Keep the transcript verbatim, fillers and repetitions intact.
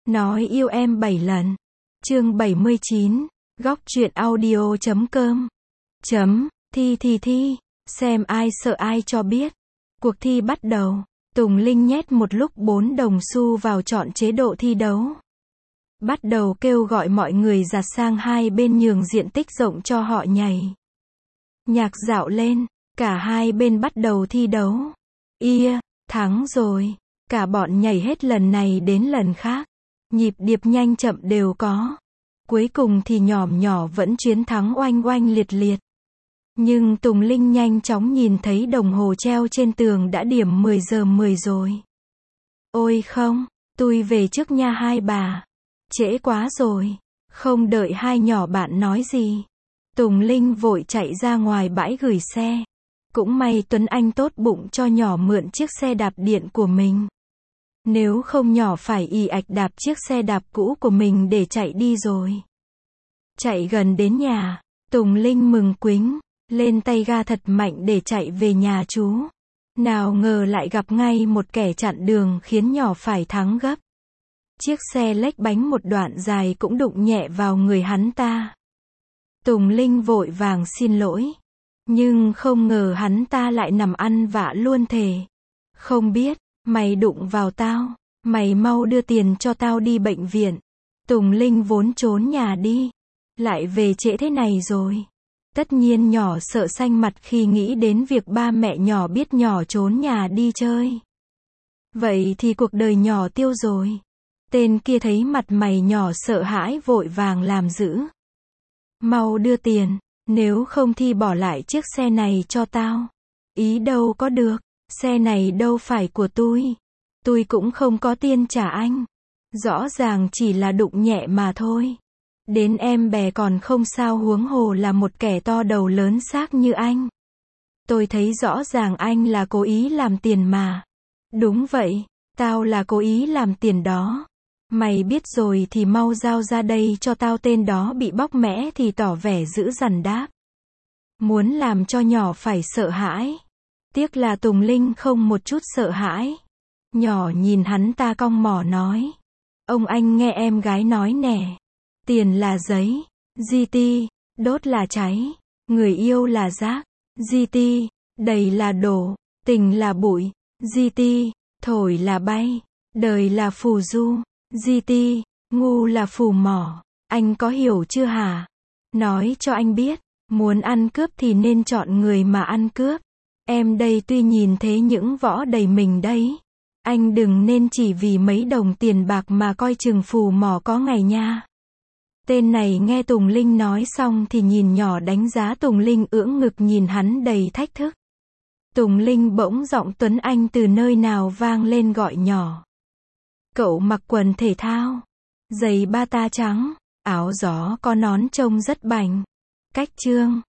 Nói yêu em bảy lần. Chương bảy mươi chín. Góc truyện audio chấm com. Chấm, thi thi thi, xem ai sợ ai cho biết. Cuộc thi bắt đầu. Tùng Linh nhét một lúc bốn đồng xu vào chọn chế độ thi đấu. Bắt đầu kêu gọi mọi người giặt sang hai bên nhường diện tích rộng cho họ nhảy. Nhạc dạo lên, cả hai bên bắt đầu thi đấu. Ia, thắng rồi. Cả bọn nhảy hết lần này đến lần khác. Nhịp điệp nhanh chậm đều có. Cuối cùng thì nhỏm nhỏ vẫn chiến thắng oanh oanh liệt liệt. Nhưng Tùng Linh nhanh chóng nhìn thấy đồng hồ treo trên tường đã điểm mười giờ mười rồi. Ôi không, tôi về trước nha hai bà. Trễ quá rồi. Không đợi hai nhỏ bạn nói gì. Tùng Linh vội chạy ra ngoài bãi gửi xe. Cũng may Tuấn Anh tốt bụng cho nhỏ mượn chiếc xe đạp điện của mình. Nếu không nhỏ phải ì ạch đạp chiếc xe đạp cũ của mình để chạy đi rồi. Chạy gần đến nhà, Tùng Linh mừng quính, lên tay ga thật mạnh để chạy về nhà chú. Nào ngờ lại gặp ngay một kẻ chặn đường khiến nhỏ phải thắng gấp. Chiếc xe lách bánh một đoạn dài cũng đụng nhẹ vào người hắn ta. Tùng Linh vội vàng xin lỗi. Nhưng không ngờ hắn ta lại nằm ăn vạ luôn thề. Không biết, mày đụng vào tao, mày mau đưa tiền cho tao đi bệnh viện. Tùng Linh vốn trốn nhà đi, lại về trễ thế này rồi. Tất nhiên nhỏ sợ xanh mặt khi nghĩ đến việc ba mẹ nhỏ biết nhỏ trốn nhà đi chơi. Vậy thì cuộc đời nhỏ tiêu rồi. Tên kia thấy mặt mày nhỏ sợ hãi vội vàng làm dữ. Mau đưa tiền, nếu không thì bỏ lại chiếc xe này cho tao. Ý đâu có được, xe này đâu phải của tôi. Tôi cũng không có tiền trả anh. Rõ ràng chỉ là đụng nhẹ mà thôi. Đến em bé còn không sao huống hồ là một kẻ to đầu lớn xác như anh. Tôi thấy rõ ràng anh là cố ý làm tiền mà. Đúng vậy, tao là cố ý làm tiền đó. Mày biết rồi thì mau giao ra đây cho tao. Tên đó bị bóc mẽ thì tỏ vẻ dữ dằn đáp. Muốn làm cho nhỏ phải sợ hãi. Tiếc là Tùng Linh không một chút sợ hãi. Nhỏ nhìn hắn ta cong mỏ nói. Ông anh nghe em gái nói nè. Tiền là giấy. giê tê. Đốt là cháy. Người yêu là rác. giê tê. Đầy là đổ. Tình là bụi. giê tê. Thổi là bay. Đời là phù du. giê tê. Ngu là phù mỏ. Anh có hiểu chưa hả? Nói cho anh biết. Muốn ăn cướp thì nên chọn người mà ăn cướp. Em đây tuy nhìn thế những võ đầy mình đấy. Anh đừng nên chỉ vì mấy đồng tiền bạc mà coi chừng phù mỏ có ngày nha. Tên này nghe Tùng Linh nói xong thì nhìn nhỏ đánh giá Tùng Linh ưỡng ngực nhìn hắn đầy thách thức. Tùng Linh bỗng giọng Tuấn Anh từ nơi nào vang lên gọi nhỏ. Cậu mặc quần thể thao, giày bata trắng, áo gió có nón trông rất bảnh. Cách trương,